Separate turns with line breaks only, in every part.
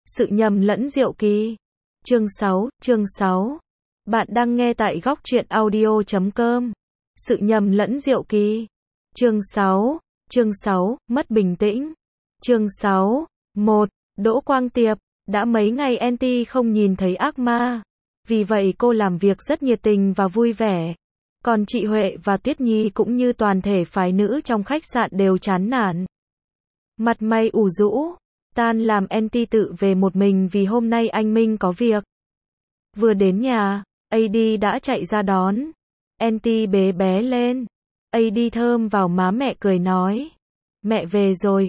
Sự nhầm lẫn diệu kỳ. Chương 6. Bạn đang nghe tại góc truyện audio.com. Sự nhầm lẫn diệu kỳ. Chương 6. Mất bình tĩnh. Chương 6. 1. Đỗ Quang Tiệp. Đã mấy ngày Anty không nhìn thấy ác ma. Vì vậy cô làm việc rất nhiệt tình và vui vẻ. Còn chị Huệ và Tuyết Nhi cũng như toàn thể phái nữ trong khách sạn đều chán nản. Mặt mày ủ rũ. Tan làm Anty tự về một mình vì hôm nay anh Minh có việc. Vừa đến nhà, AD đã chạy ra đón. Anty bế bé lên. AD thơm vào má mẹ cười nói. Mẹ về rồi,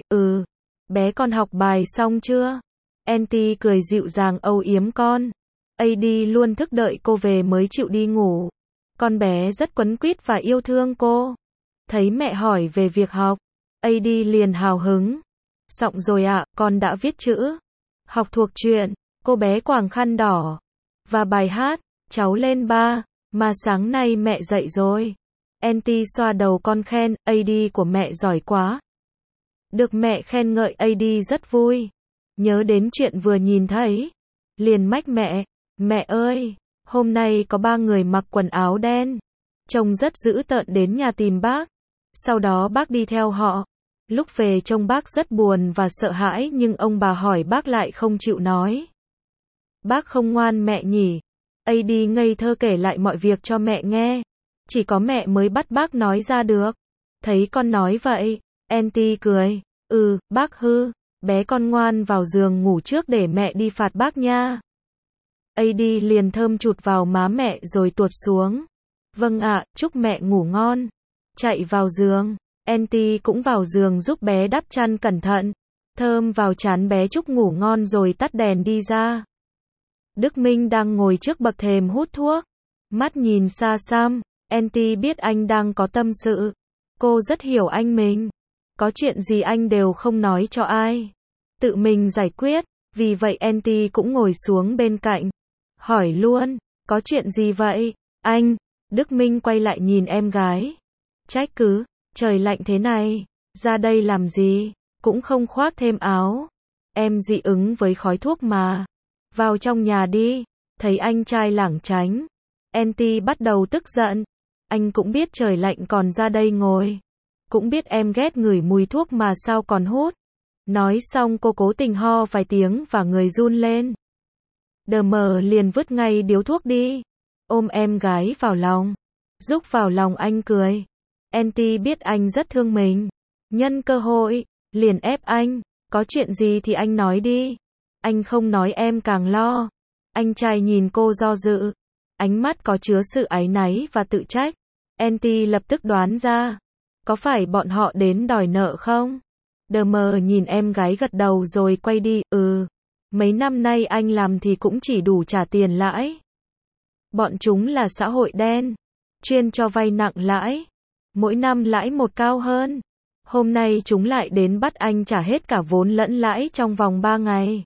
Bé con học bài xong chưa? Anty cười dịu dàng âu yếm con. AD luôn thức đợi cô về mới chịu đi ngủ. Con bé rất quấn quýt và yêu thương cô. Thấy mẹ hỏi về việc học, AD liền hào hứng. Xong rồi ạ, con đã viết chữ. Học thuộc truyện, cô bé quàng khăn đỏ. Và bài hát, cháu lên 3, mà sáng nay mẹ dậy rồi. Anty xoa đầu con khen, AD của mẹ giỏi quá. Được mẹ khen ngợi AD rất vui. Nhớ đến chuyện vừa nhìn thấy. Liền mách mẹ ơi, hôm nay có 3 người mặc quần áo đen. Trông rất dữ tợn đến nhà tìm bác. Sau đó bác đi theo họ. Lúc về trông bác rất buồn và sợ hãi nhưng ông bà hỏi bác lại không chịu nói. Bác không ngoan mẹ nhỉ? AD ngây thơ kể lại mọi việc cho mẹ nghe. Chỉ có mẹ mới bắt bác nói ra được. Thấy con nói vậy, Anty cười. Bác hư, bé con ngoan vào giường ngủ trước để mẹ đi phạt bác nha. AD liền thơm chụt vào má mẹ rồi tuột xuống. Vâng ạ, chúc mẹ ngủ ngon. Chạy vào giường. Anty cũng vào giường giúp bé đắp chăn cẩn thận. Thơm vào trán bé chúc ngủ ngon rồi tắt đèn đi ra. Đức Minh đang ngồi trước bậc thềm hút thuốc. Mắt nhìn xa xăm. Anty biết anh đang có tâm sự. Cô rất hiểu anh mình. Có chuyện gì anh đều không nói cho ai. Tự mình giải quyết. Vì vậy Anty cũng ngồi xuống bên cạnh. Hỏi luôn. Có chuyện gì vậy, anh? Đức Minh quay lại nhìn em gái. Trách cứ. Trời lạnh thế này. Ra đây làm gì? Cũng không khoác thêm áo. Em dị ứng với khói thuốc mà. Vào trong nhà đi. Thấy anh trai lảng tránh. Anty bắt đầu tức giận. Anh cũng biết trời lạnh còn ra đây ngồi. Cũng biết em ghét ngửi mùi thuốc mà sao còn hút. Nói xong cô cố tình ho vài tiếng và người run lên. DM liền vứt ngay điếu thuốc đi. Ôm em gái vào lòng. Rúc vào lòng anh cười. Anty biết anh rất thương mình. Nhân cơ hội, liền ép anh. Có chuyện gì thì anh nói đi. Anh không nói em càng lo. Anh trai nhìn cô do dự. Ánh mắt có chứa sự áy náy và tự trách. Anty lập tức đoán ra. Có phải bọn họ đến đòi nợ không? DM nhìn em gái gật đầu rồi quay đi. Mấy năm nay anh làm thì cũng chỉ đủ trả tiền lãi. Bọn chúng là xã hội đen. Chuyên cho vay nặng lãi. Mỗi năm lãi một cao hơn. Hôm nay chúng lại đến bắt anh trả hết cả vốn lẫn lãi trong vòng 3 ngày.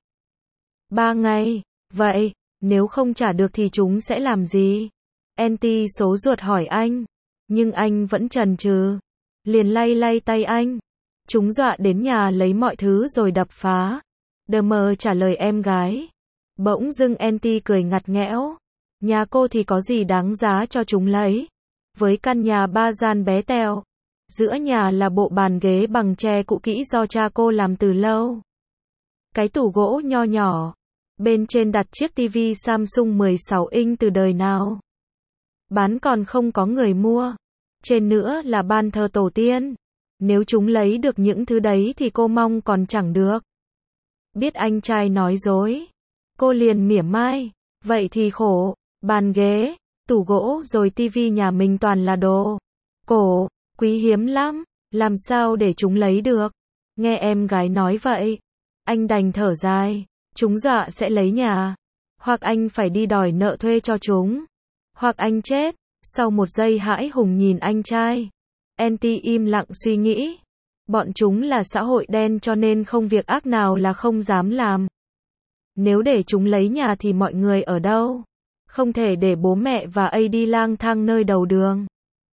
3 ngày? Vậy, nếu không trả được thì chúng sẽ làm gì? Anty số ruột hỏi anh. Nhưng anh vẫn chần chừ. Liền lay tay anh. Chúng dọa đến nhà lấy mọi thứ rồi đập phá. DM trả lời em gái. Bỗng dưng Anty cười ngặt nghẽo. Nhà cô thì có gì đáng giá cho chúng lấy. Với căn nhà 3 gian bé tẹo. Giữa nhà là bộ bàn ghế bằng tre cũ kỹ do cha cô làm từ lâu. Cái tủ gỗ nho nhỏ. Bên trên đặt chiếc tivi Samsung 16 inch từ đời nào. Bán còn không có người mua. Trên nữa là ban thờ tổ tiên. Nếu chúng lấy được những thứ đấy thì cô mong còn chẳng được. Biết anh trai nói dối. Cô liền mỉa mai. Vậy thì khổ. Bàn ghế, tủ gỗ rồi tivi nhà mình toàn là đồ cổ, quý hiếm lắm. Làm sao để chúng lấy được? Nghe em gái nói vậy. Anh đành thở dài. Chúng dọa sẽ lấy nhà. Hoặc anh phải đi đòi nợ thuê cho chúng. Hoặc anh chết. Sau một giây hãi hùng nhìn anh trai. Anty im lặng suy nghĩ. Bọn chúng là xã hội đen cho nên không việc ác nào là không dám làm. Nếu để chúng lấy nhà thì mọi người ở đâu? Không thể để bố mẹ và AD lang thang nơi đầu đường.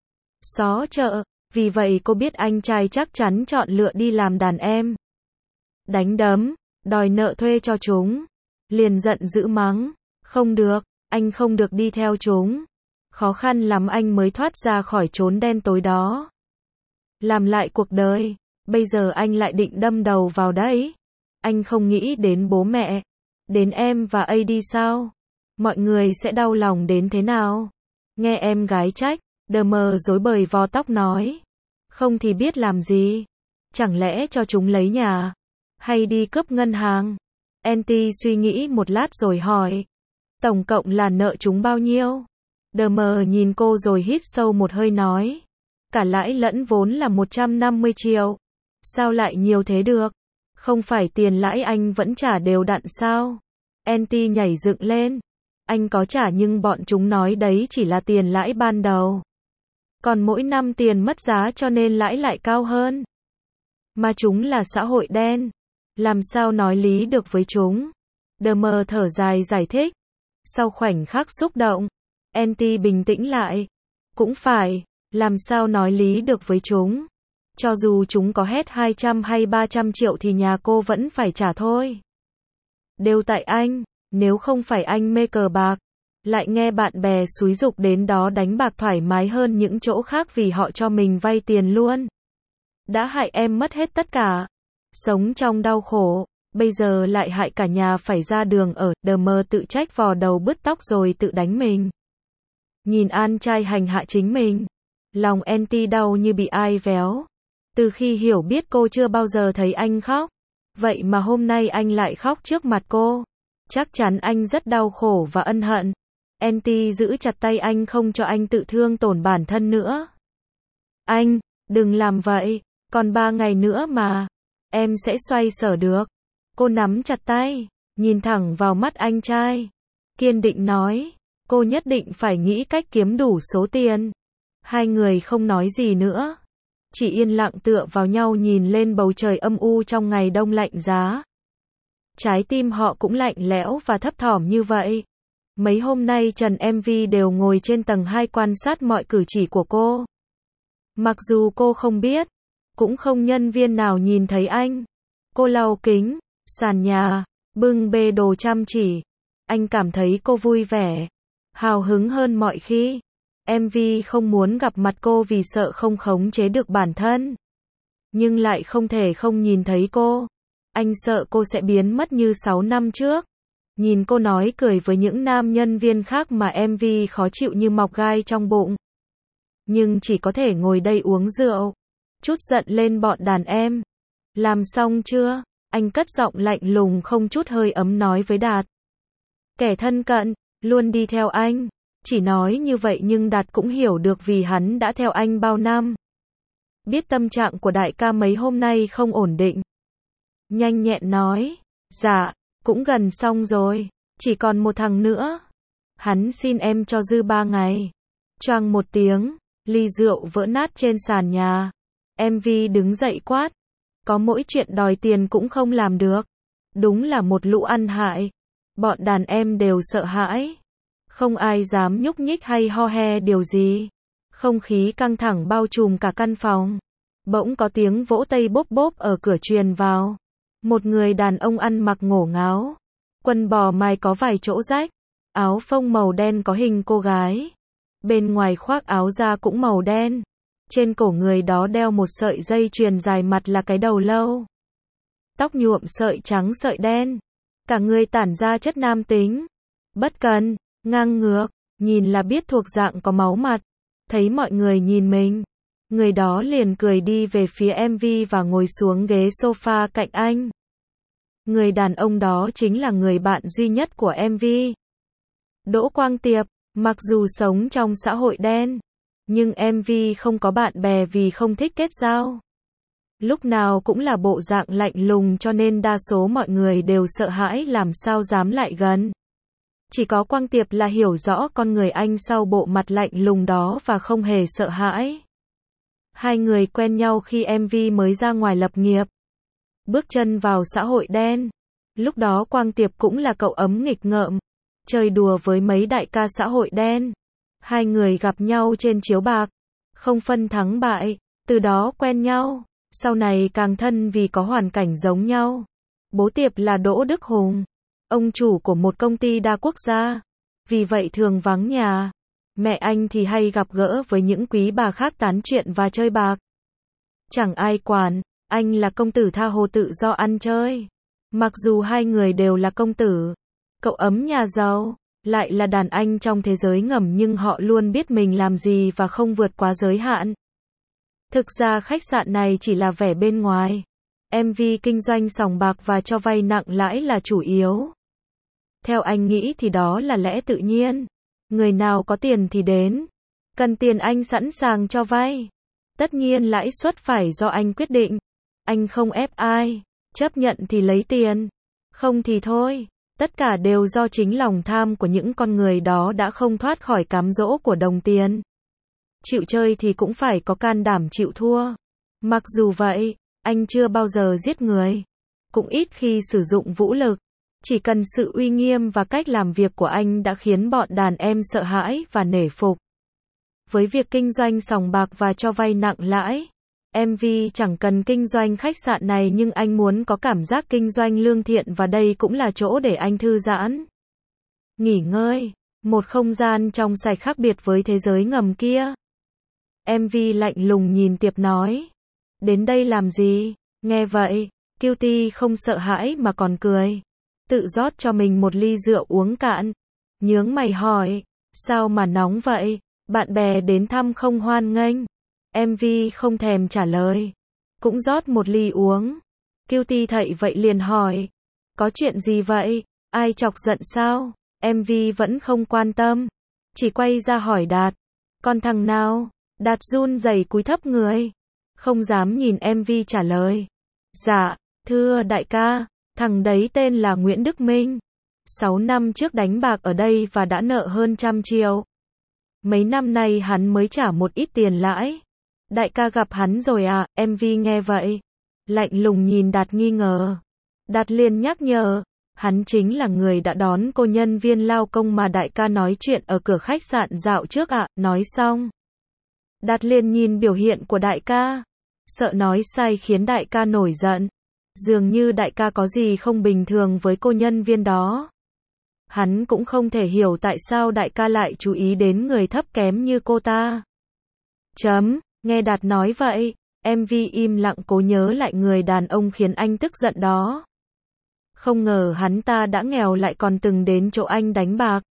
Xó chợ. Vì vậy cô biết anh trai chắc chắn chọn lựa đi làm đàn em. Đánh đấm, đòi nợ thuê cho chúng. liền giận dữ mắng. Không được, anh không được đi theo chúng. Khó khăn lắm anh mới thoát ra khỏi chốn đen tối đó. Làm lại cuộc đời, bây giờ anh lại định đâm đầu vào đấy. Anh không nghĩ đến bố mẹ, đến em và AD sao? Mọi người sẽ đau lòng đến thế nào? Nghe em gái trách, DM rối bời vò tóc nói. Không thì biết làm gì? Chẳng lẽ cho chúng lấy nhà? Hay đi cướp ngân hàng? Anty suy nghĩ một lát rồi hỏi. Tổng cộng là nợ chúng bao nhiêu? DM nhìn cô rồi hít sâu một hơi nói. Cả lãi lẫn vốn là 150 triệu. Sao lại nhiều thế được? Không phải tiền lãi anh vẫn trả đều đặn sao? Anty nhảy dựng lên. Anh có trả nhưng bọn chúng nói đấy chỉ là tiền lãi ban đầu. Còn mỗi năm tiền mất giá cho nên lãi lại cao hơn. Mà chúng là xã hội đen. Làm sao nói lý được với chúng? DM thở dài giải thích. Sau khoảnh khắc xúc động, Anty bình tĩnh lại. Cũng phải, làm sao nói lý được với chúng? Cho dù chúng có hết 200 hay 300 triệu thì nhà cô vẫn phải trả thôi. Đều tại anh, nếu không phải anh mê cờ bạc, lại nghe bạn bè xúi giục đến đó đánh bạc thoải mái hơn những chỗ khác vì họ cho mình vay tiền luôn. Đã hại em mất hết tất cả, sống trong đau khổ, bây giờ lại hại cả nhà phải ra đường ở. DM tự trách vò đầu bứt tóc rồi tự đánh mình. Nhìn An trai hành hạ chính mình, lòng Anty đau như bị ai véo. Từ khi hiểu biết cô chưa bao giờ thấy anh khóc, vậy mà hôm nay anh lại khóc trước mặt cô. Chắc chắn anh rất đau khổ và ân hận. Anty giữ chặt tay anh không cho anh tự thương tổn bản thân nữa. Anh, đừng làm vậy, còn 3 ngày nữa mà, em sẽ xoay sở được. Cô nắm chặt tay, nhìn thẳng vào mắt anh trai, kiên định nói, cô nhất định phải nghĩ cách kiếm đủ số tiền. Hai người không nói gì nữa, chỉ yên lặng tựa vào nhau nhìn lên bầu trời âm u trong ngày đông lạnh giá. Trái tim họ cũng lạnh lẽo và thấp thỏm như vậy. Mấy hôm nay Trần MV đều ngồi trên tầng 2 quan sát mọi cử chỉ của cô. Mặc dù cô không biết, cũng không nhân viên nào nhìn thấy anh. Cô lau kính, sàn nhà, bưng bê đồ chăm chỉ. Anh cảm thấy cô vui vẻ, hào hứng hơn mọi khi. MV không muốn gặp mặt cô vì sợ không khống chế được bản thân. Nhưng lại không thể không nhìn thấy cô. Anh sợ cô sẽ biến mất như 6 năm trước. Nhìn cô nói cười với những nam nhân viên khác mà MV khó chịu như mọc gai trong bụng. Nhưng chỉ có thể ngồi đây uống rượu. Chút giận lên bọn đàn em. Làm xong chưa? Anh cất giọng lạnh lùng không chút hơi ấm nói với Đạt. Kẻ thân cận, luôn đi theo anh. Chỉ nói như vậy nhưng Đạt cũng hiểu được vì hắn đã theo anh bao năm. Biết tâm trạng của đại ca mấy hôm nay không ổn định. Nhanh nhẹn nói. Dạ, cũng gần xong rồi. Chỉ còn một thằng nữa. Hắn xin em cho dư 3 ngày. Choang một tiếng, ly rượu vỡ nát trên sàn nhà. MV đứng dậy quát. Có mỗi chuyện đòi tiền cũng không làm được. Đúng là một lũ ăn hại. Bọn đàn em đều sợ hãi. Không ai dám nhúc nhích hay ho he điều gì. Không khí căng thẳng bao trùm cả căn phòng. Bỗng có tiếng vỗ tay bốp bốp ở cửa truyền vào. Một người đàn ông ăn mặc ngổ ngáo. Quần bò mai có vài chỗ rách. Áo phông màu đen có hình cô gái. Bên ngoài khoác áo da cũng màu đen. Trên cổ người đó đeo một sợi dây chuyền dài mặt là cái đầu lâu. Tóc nhuộm sợi trắng sợi đen. Cả người tản ra chất nam tính. Bất cần, ngang ngược, nhìn là biết thuộc dạng có máu mặt. Thấy mọi người nhìn mình, người đó liền cười đi về phía MV và ngồi xuống ghế sofa cạnh anh. Người đàn ông đó chính là người bạn duy nhất của MV. Đỗ Quang Tiệp, mặc dù sống trong xã hội đen, nhưng MV không có bạn bè vì không thích kết giao. Lúc nào cũng là bộ dạng lạnh lùng cho nên đa số mọi người đều sợ hãi làm sao dám lại gần. Chỉ có Quang Tiệp là hiểu rõ con người anh sau bộ mặt lạnh lùng đó và không hề sợ hãi. Hai người quen nhau khi MV mới ra ngoài lập nghiệp. Bước chân vào xã hội đen. Lúc đó Quang Tiệp cũng là cậu ấm nghịch ngợm. Chơi đùa với mấy đại ca xã hội đen. Hai người gặp nhau trên chiếu bạc. Không phân thắng bại. Từ đó quen nhau. Sau này càng thân vì có hoàn cảnh giống nhau. Bố Tiệp là Đỗ Đức Hùng. ông chủ của một công ty đa quốc gia, vì vậy thường vắng nhà. Mẹ anh thì hay gặp gỡ với những quý bà khác tán chuyện và chơi bạc. Chẳng ai quản, anh là công tử tha hồ tự do ăn chơi. Mặc dù hai người đều là công tử, cậu ấm nhà giàu, lại là đàn anh trong thế giới ngầm nhưng họ luôn biết mình làm gì và không vượt quá giới hạn. Thực ra khách sạn này chỉ là vẻ bên ngoài. MV kinh doanh sòng bạc và cho vay nặng lãi là chủ yếu. Theo anh nghĩ thì đó là lẽ tự nhiên. Người nào có tiền thì đến. Cần tiền anh sẵn sàng cho vay. Tất nhiên lãi suất phải do anh quyết định. Anh không ép ai. Chấp nhận thì lấy tiền. Không thì thôi. Tất cả đều do chính lòng tham của những con người đó đã không thoát khỏi cám dỗ của đồng tiền. Chịu chơi thì cũng phải có can đảm chịu thua. Mặc dù vậy, anh chưa bao giờ giết người. Cũng ít khi sử dụng vũ lực. Chỉ cần sự uy nghiêm và cách làm việc của anh đã khiến bọn đàn em sợ hãi và nể phục. Với việc kinh doanh sòng bạc và cho vay nặng lãi, MV chẳng cần kinh doanh khách sạn này nhưng anh muốn có cảm giác kinh doanh lương thiện và đây cũng là chỗ để anh thư giãn. Nghỉ ngơi, một không gian trong sạch khác biệt với thế giới ngầm kia. MV lạnh lùng nhìn Tiệp nói. Đến đây làm gì? Nghe vậy, Cutie không sợ hãi mà còn cười. Tự rót cho mình một ly rượu uống cạn. Nhướng mày hỏi, sao mà nóng vậy? Bạn bè đến thăm không hoan nghênh. MV không thèm trả lời. Cũng rót một ly uống. Cutie thấy vậy liền hỏi. Có chuyện gì vậy? Ai chọc giận sao? MV vẫn không quan tâm. Chỉ quay ra hỏi Đạt. Con thằng nào? Đạt run rẩy cúi thấp người. Không dám nhìn MV trả lời. Dạ, thưa đại ca. Thằng đấy tên là Nguyễn Đức Minh. 6 năm trước đánh bạc ở đây và đã nợ hơn 100 triệu. Mấy năm nay hắn mới trả một ít tiền lãi. Đại ca gặp hắn rồi à? MV nghe vậy. Lạnh lùng nhìn Đạt nghi ngờ. Đạt liền nhắc nhở. Hắn chính là người đã đón cô nhân viên lao công mà đại ca nói chuyện ở cửa khách sạn dạo trước ạ. Nói xong. Đạt liền nhìn biểu hiện của đại ca. Sợ nói sai khiến đại ca nổi giận. Dường như đại ca có gì không bình thường với cô nhân viên đó. Hắn cũng không thể hiểu tại sao đại ca lại chú ý đến người thấp kém như cô ta. Nghe Đạt nói vậy, MV im lặng cố nhớ lại người đàn ông khiến anh tức giận đó. Không ngờ hắn ta đã nghèo lại còn từng đến chỗ anh đánh bạc.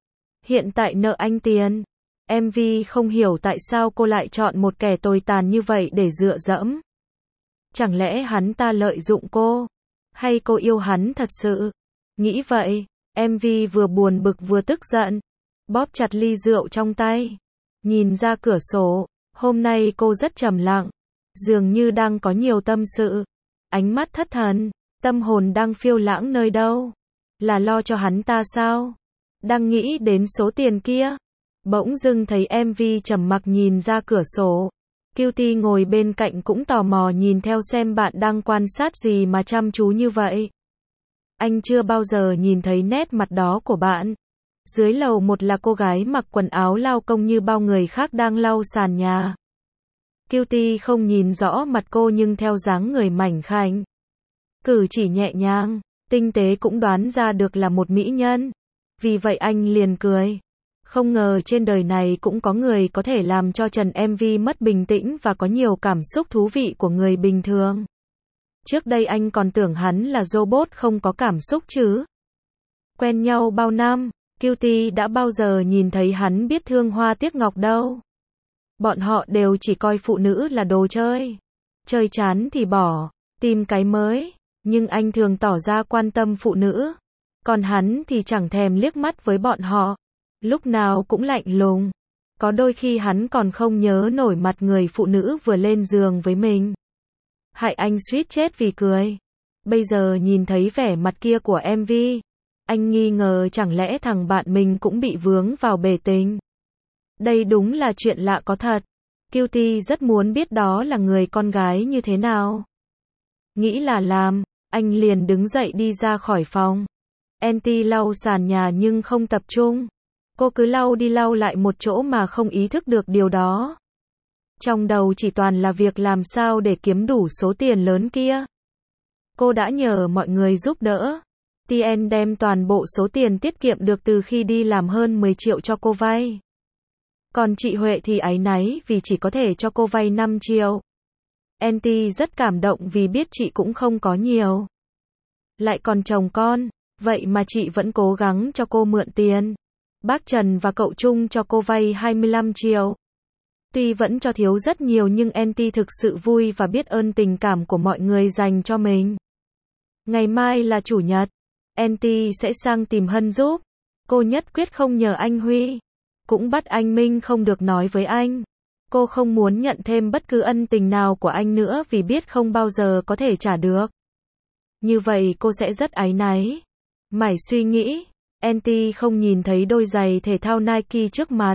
Hiện tại nợ anh tiền. MV không hiểu tại sao cô lại chọn một kẻ tồi tàn như vậy để dựa dẫm. Chẳng lẽ hắn ta lợi dụng cô? Hay cô yêu hắn thật sự? Nghĩ vậy, MV vừa buồn bực vừa tức giận. Bóp chặt ly rượu trong tay. Nhìn ra cửa sổ, hôm nay cô rất trầm lặng. Dường như đang có nhiều tâm sự. Ánh mắt thất thần, tâm hồn đang phiêu lãng nơi đâu? Là lo cho hắn ta sao? Đang nghĩ đến số tiền kia. Bỗng dưng thấy MV trầm mặc nhìn ra cửa sổ. Cutie ngồi bên cạnh cũng tò mò nhìn theo xem bạn đang quan sát gì mà chăm chú như vậy. Anh chưa bao giờ nhìn thấy nét mặt đó của bạn. Dưới lầu một là cô gái mặc quần áo lao công như bao người khác đang lau sàn nhà. Cutie không nhìn rõ mặt cô nhưng theo dáng người mảnh khảnh, cử chỉ nhẹ nhàng, tinh tế cũng đoán ra được là một mỹ nhân. Vì vậy anh liền cười. Không ngờ trên đời này cũng có người có thể làm cho Trần MV mất bình tĩnh và có nhiều cảm xúc thú vị của người bình thường. Trước đây anh còn tưởng hắn là robot không có cảm xúc chứ. Quen nhau bao năm, Cutie đã bao giờ nhìn thấy hắn biết thương hoa tiếc ngọc đâu. Bọn họ đều chỉ coi phụ nữ là đồ chơi. Chơi chán thì bỏ, tìm cái mới. Nhưng anh thường tỏ ra quan tâm phụ nữ. Còn hắn thì chẳng thèm liếc mắt với bọn họ. Lúc nào cũng lạnh lùng. Có đôi khi hắn còn không nhớ nổi mặt người phụ nữ vừa lên giường với mình. Hại anh suýt chết vì cười. Bây giờ nhìn thấy vẻ mặt kia của MV, anh nghi ngờ chẳng lẽ thằng bạn mình cũng bị vướng vào bể tình. Đây đúng là chuyện lạ có thật. Cutie rất muốn biết đó là người con gái như thế nào. Nghĩ là làm, anh liền đứng dậy đi ra khỏi phòng. Anty lau sàn nhà nhưng không tập trung. Cô cứ lau đi lau lại một chỗ mà không ý thức được điều đó. Trong đầu chỉ toàn là việc làm sao để kiếm đủ số tiền lớn kia. Cô đã nhờ mọi người giúp đỡ. Tien đem toàn bộ số tiền tiết kiệm được từ khi đi làm hơn 10 triệu cho cô vay. Còn chị Huệ thì áy náy vì chỉ có thể cho cô vay 5 triệu. NT rất cảm động vì biết chị cũng không có nhiều. Lại còn chồng con, vậy mà chị vẫn cố gắng cho cô mượn tiền. Bác Trần và cậu Trung cho cô vay 25 triệu. Tuy vẫn cho thiếu rất nhiều nhưng NT thực sự vui và biết ơn tình cảm của mọi người dành cho mình. Ngày mai là chủ nhật, NT sẽ sang tìm Hân giúp. Cô nhất quyết không nhờ anh Huy. Cũng bắt anh Minh không được nói với anh. Cô không muốn nhận thêm bất cứ ân tình nào của anh nữa vì biết không bao giờ có thể trả được. Như vậy cô sẽ rất áy náy. Mải suy nghĩ, NT không nhìn thấy đôi giày thể thao Nike trước mặt.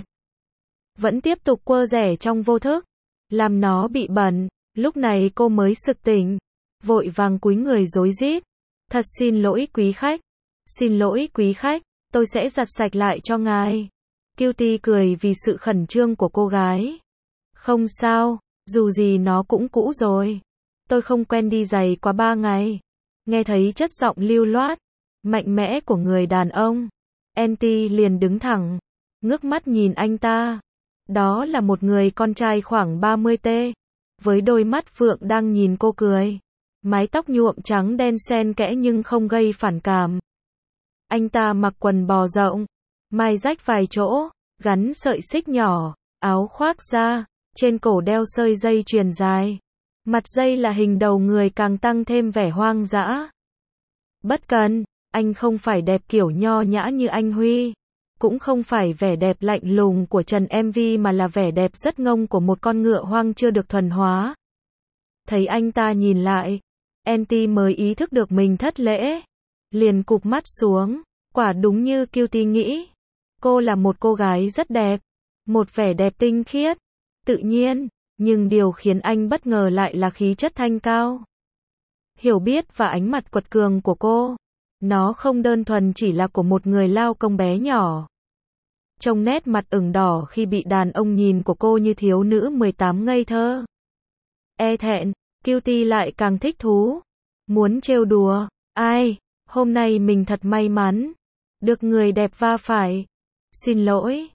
Vẫn tiếp tục quơ rẻ trong vô thức, làm nó bị bẩn. Lúc này cô mới sực tỉnh, vội vàng cúi người rối rít. Thật xin lỗi quý khách. Xin lỗi quý khách, tôi sẽ giặt sạch lại cho ngài. Cutie cười vì sự khẩn trương của cô gái. Không sao, dù gì nó cũng cũ rồi. Tôi không quen đi giày quá 3 ngày. Nghe thấy chất giọng lưu loát, mạnh mẽ của người đàn ông, NT liền đứng thẳng, ngước mắt nhìn anh ta. Đó là một người con trai khoảng 30T, với đôi mắt phượng đang nhìn cô cười. Mái tóc nhuộm trắng đen xen kẽ nhưng không gây phản cảm. Anh ta mặc quần bò rộng, mai rách vài chỗ, gắn sợi xích nhỏ, áo khoác da, trên cổ đeo sợi dây chuyền dài. Mặt dây là hình đầu người càng tăng thêm vẻ hoang dã. Bất cần, anh không phải đẹp kiểu nho nhã như anh Huy. Cũng không phải vẻ đẹp lạnh lùng của Trần MV mà là vẻ đẹp rất ngông của một con ngựa hoang chưa được thuần hóa. Thấy anh ta nhìn lại, NT mới ý thức được mình thất lễ. Liền cụp mắt xuống, quả đúng như Cutie nghĩ. Cô là một cô gái rất đẹp, một vẻ đẹp tinh khiết, tự nhiên, nhưng điều khiến anh bất ngờ lại là khí chất thanh cao, hiểu biết và ánh mặt quật cường của cô. Nó không đơn thuần chỉ là của một người lao công bé nhỏ. Trông nét mặt ửng đỏ khi bị đàn ông nhìn của cô như thiếu nữ 18 ngây thơ. E thẹn, Cutie lại càng thích thú. Muốn trêu đùa, ai, hôm nay mình thật may mắn. Được người đẹp va phải. Xin lỗi,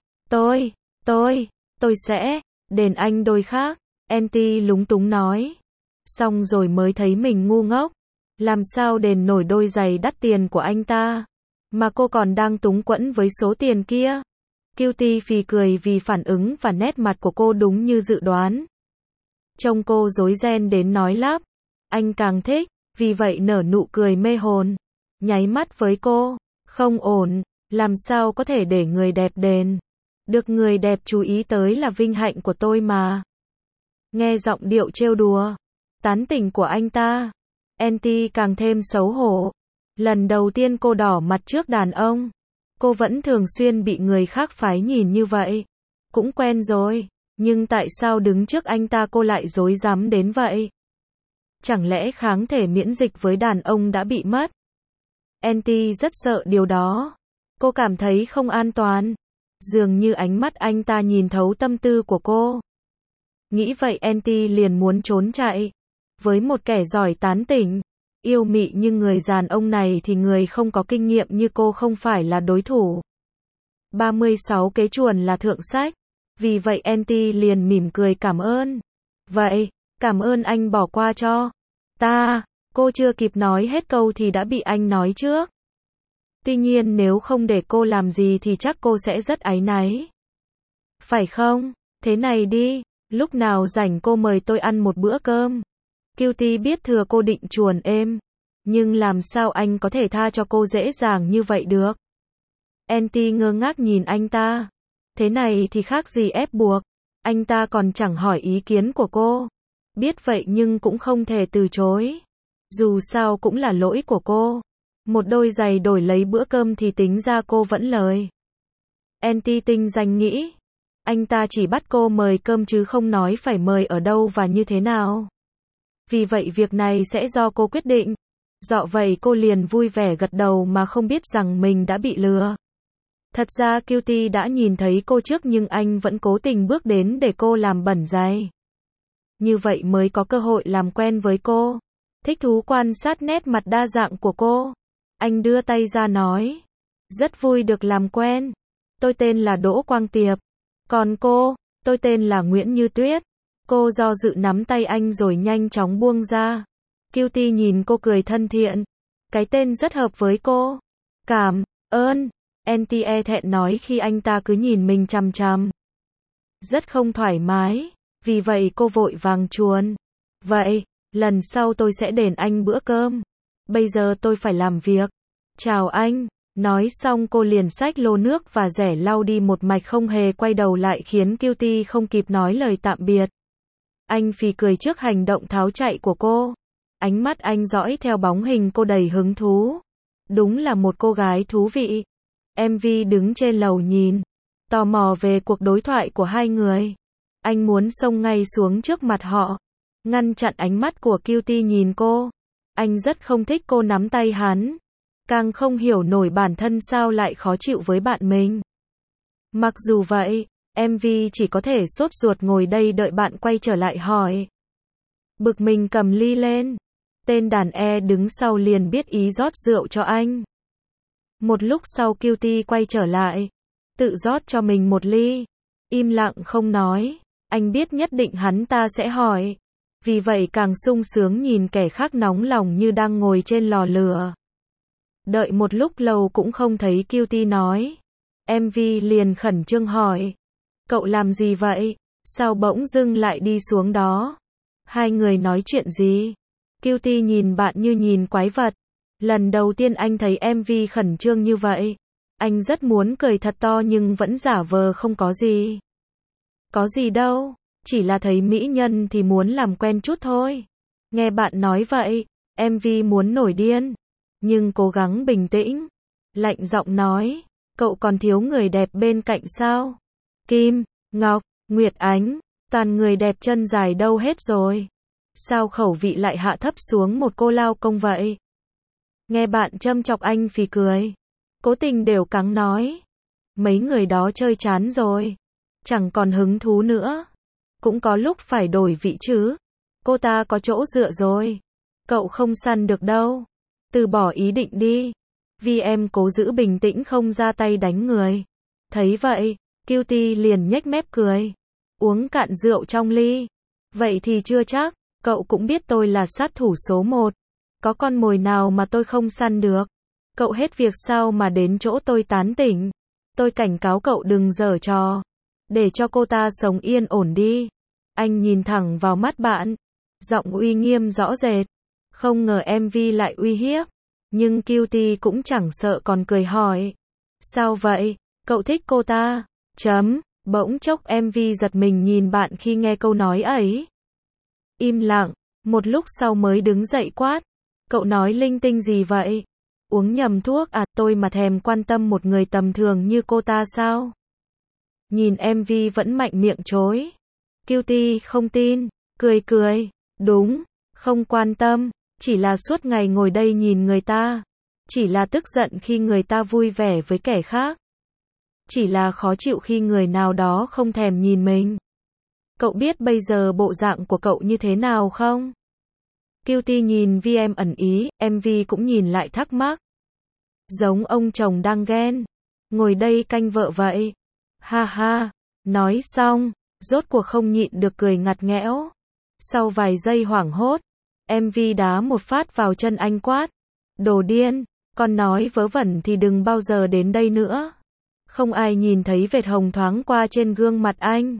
tôi sẽ đền anh đôi khác. NT lúng túng nói. Xong rồi mới thấy mình ngu ngốc. Làm sao đền nổi đôi giày đắt tiền của anh ta. Mà cô còn đang túng quẫn với số tiền kia. Cutie phì cười vì phản ứng và nét mặt của cô đúng như dự đoán. Trông cô rối ren đến nói lắp. Anh càng thích, vì vậy nở nụ cười mê hồn. Nháy mắt với cô. Không ổn, làm sao có thể để người đẹp đền. Được người đẹp chú ý tới là vinh hạnh của tôi mà. Nghe giọng điệu trêu đùa, tán tỉnh của anh ta, NT càng thêm xấu hổ. Lần đầu tiên cô đỏ mặt trước đàn ông. Cô vẫn thường xuyên bị người khác phái nhìn như vậy. Cũng quen rồi, nhưng tại sao đứng trước anh ta cô lại rối rắm đến vậy? Chẳng lẽ kháng thể miễn dịch với đàn ông đã bị mất? NT rất sợ điều đó. Cô cảm thấy không an toàn. Dường như ánh mắt anh ta nhìn thấu tâm tư của cô. Nghĩ vậy NT liền muốn trốn chạy. Với một kẻ giỏi tán tỉnh, yêu mị như người đàn ông này thì người không có kinh nghiệm như cô không phải là đối thủ. 36 kế chuồn là thượng sách. Vì vậy NT liền mỉm cười cảm ơn. Vậy, cảm ơn anh bỏ qua cho ta. Cô chưa kịp nói hết câu thì đã bị anh nói trước. Tuy nhiên nếu không để cô làm gì thì chắc cô sẽ rất áy náy. Phải không? Thế này đi, lúc nào rảnh cô mời tôi ăn một bữa cơm. Cutie biết thừa cô định chuồn êm. Nhưng làm sao anh có thể tha cho cô dễ dàng như vậy được? NT ngơ ngác nhìn anh ta. Thế này thì khác gì ép buộc. Anh ta còn chẳng hỏi ý kiến của cô. Biết vậy nhưng cũng không thể từ chối. Dù sao cũng là lỗi của cô. Một đôi giày đổi lấy bữa cơm thì tính ra cô vẫn lời. NT tinh danh nghĩ. Anh ta chỉ bắt cô mời cơm chứ không nói phải mời ở đâu và như thế nào. Vì vậy việc này sẽ do cô quyết định. Dọ vậy cô liền vui vẻ gật đầu mà không biết rằng mình đã bị lừa. Thật ra Cutie đã nhìn thấy cô trước nhưng anh vẫn cố tình bước đến để cô làm bẩn giày. Như vậy mới có cơ hội làm quen với cô. Thích thú quan sát nét mặt đa dạng của cô. Anh đưa tay ra nói. Rất vui được làm quen. Tôi tên là Đỗ Quang Tiệp. Còn cô, tôi tên là Nguyễn Như Tuyết. Cô do dự nắm tay anh rồi nhanh chóng buông ra. Cutie nhìn cô cười thân thiện. Cái tên rất hợp với cô. Cảm ơn. NTE thẹn nói khi anh ta cứ nhìn mình chằm chằm. Rất không thoải mái. Vì vậy cô vội vàng chuồn. Vậy, lần sau tôi sẽ đền anh bữa cơm. Bây giờ tôi phải làm việc. Chào anh. Nói xong cô liền xách lô nước và rẻ lau đi một mạch không hề quay đầu lại khiến Cutie không kịp nói lời tạm biệt. Anh phì cười trước hành động tháo chạy của cô. Ánh mắt anh dõi theo bóng hình cô đầy hứng thú. Đúng là một cô gái thú vị. MV đứng trên lầu nhìn. Tò mò về cuộc đối thoại của hai người. Anh muốn xông ngay xuống trước mặt họ. Ngăn chặn ánh mắt của Cutie nhìn cô. Anh rất không thích cô nắm tay hắn. Càng không hiểu nổi bản thân sao lại khó chịu với bạn mình. Mặc dù vậy, MV chỉ có thể sốt ruột ngồi đây đợi bạn quay trở lại hỏi. Bực mình cầm ly lên. Tên đàn E đứng sau liền biết ý rót rượu cho anh. Một lúc sau Cutie quay trở lại. Tự rót cho mình một ly. Im lặng không nói. Anh biết nhất định hắn ta sẽ hỏi. Vì vậy càng sung sướng nhìn kẻ khác nóng lòng như đang ngồi trên lò lửa. Đợi một lúc lâu cũng không thấy Cutie nói. MV liền khẩn trương hỏi. Cậu làm gì vậy? Sao bỗng dưng lại đi xuống đó? Hai người nói chuyện gì? Cutie nhìn bạn như nhìn quái vật. Lần đầu tiên anh thấy MV khẩn trương như vậy. Anh rất muốn cười thật to nhưng vẫn giả vờ không có gì. Có gì đâu, chỉ là thấy mỹ nhân thì muốn làm quen chút thôi. Nghe bạn nói vậy, MV muốn nổi điên. Nhưng cố gắng bình tĩnh. Lạnh giọng nói, cậu còn thiếu người đẹp bên cạnh sao? Kim, Ngọc, Nguyệt Ánh, toàn người đẹp chân dài đâu hết rồi. Sao khẩu vị lại hạ thấp xuống một cô lao công vậy? Nghe bạn châm chọc anh phì cười. Cố tình đều cắng nói. Mấy người đó chơi chán rồi. Chẳng còn hứng thú nữa. Cũng có lúc phải đổi vị chứ. Cô ta có chỗ dựa rồi. Cậu không săn được đâu. Từ bỏ ý định đi. Vì em cố giữ bình tĩnh không ra tay đánh người. Thấy vậy, Cutie liền nhếch mép cười. Uống cạn rượu trong ly. Vậy thì chưa chắc. Cậu cũng biết tôi là sát thủ số 1. Có con mồi nào mà tôi không săn được. Cậu hết việc sao mà đến chỗ tôi tán tỉnh. Tôi cảnh cáo cậu đừng giở trò. Để cho cô ta sống yên ổn đi. Anh nhìn thẳng vào mắt bạn. Giọng uy nghiêm rõ rệt. Không ngờ MV lại uy hiếp. Nhưng Cutie cũng chẳng sợ còn cười hỏi. Sao vậy? Cậu thích cô ta? Bỗng chốc MV giật mình nhìn bạn khi nghe câu nói ấy. Im lặng. Một lúc sau mới đứng dậy quát. Cậu nói linh tinh gì vậy? Uống nhầm thuốc à? Tôi mà thèm quan tâm một người tầm thường như cô ta sao? Nhìn MV vẫn mạnh miệng chối. Cutie không tin. Cười. Đúng. Không quan tâm. Chỉ là suốt ngày ngồi đây nhìn người ta. Chỉ là tức giận khi người ta vui vẻ với kẻ khác. Chỉ là khó chịu khi người nào đó không thèm nhìn mình. Cậu biết bây giờ bộ dạng của cậu như thế nào không? Cutie nhìn VM ẩn ý, MV cũng nhìn lại thắc mắc. Giống ông chồng đang ghen. Ngồi đây canh vợ vậy. Ha ha. Nói xong, rốt cuộc không nhịn được cười ngặt nghẽo. Sau vài giây hoảng hốt, MV đá một phát vào chân anh quát. Đồ điên, con nói vớ vẩn thì đừng bao giờ đến đây nữa. Không ai nhìn thấy vệt hồng thoáng qua trên gương mặt anh.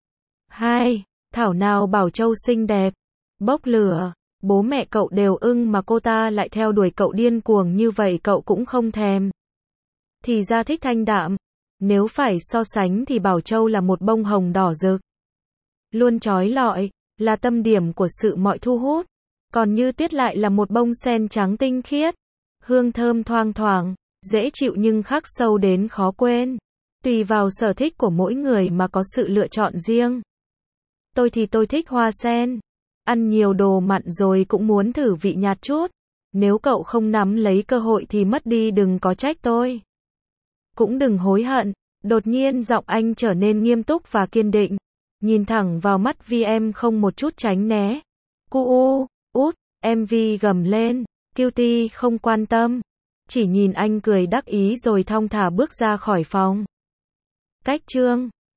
Thảo nào Bảo Châu xinh đẹp. Bốc lửa. Bố mẹ cậu đều ưng mà cô ta lại theo đuổi cậu điên cuồng như vậy cậu cũng không thèm. Thì ra thích thanh đạm. Nếu phải so sánh thì Bảo Châu là một bông hồng đỏ rực. Luôn chói lọi, là tâm điểm của sự mọi thu hút. Còn Như Tuyết lại là một bông sen trắng tinh khiết. Hương thơm thoang thoảng, dễ chịu nhưng khắc sâu đến khó quên. Tùy vào sở thích của mỗi người mà có sự lựa chọn riêng. Tôi thì tôi thích hoa sen. Ăn nhiều đồ mặn rồi cũng muốn thử vị nhạt chút. Nếu cậu không nắm lấy cơ hội thì mất đi đừng có trách tôi. Cũng đừng hối hận. Đột nhiên giọng anh trở nên nghiêm túc và kiên định. Nhìn thẳng vào mắt VM không một chút tránh né. Út, MV gầm lên. Cutie không quan tâm. chỉ nhìn anh cười đắc ý rồi thong thả bước ra khỏi phòng. Cách chương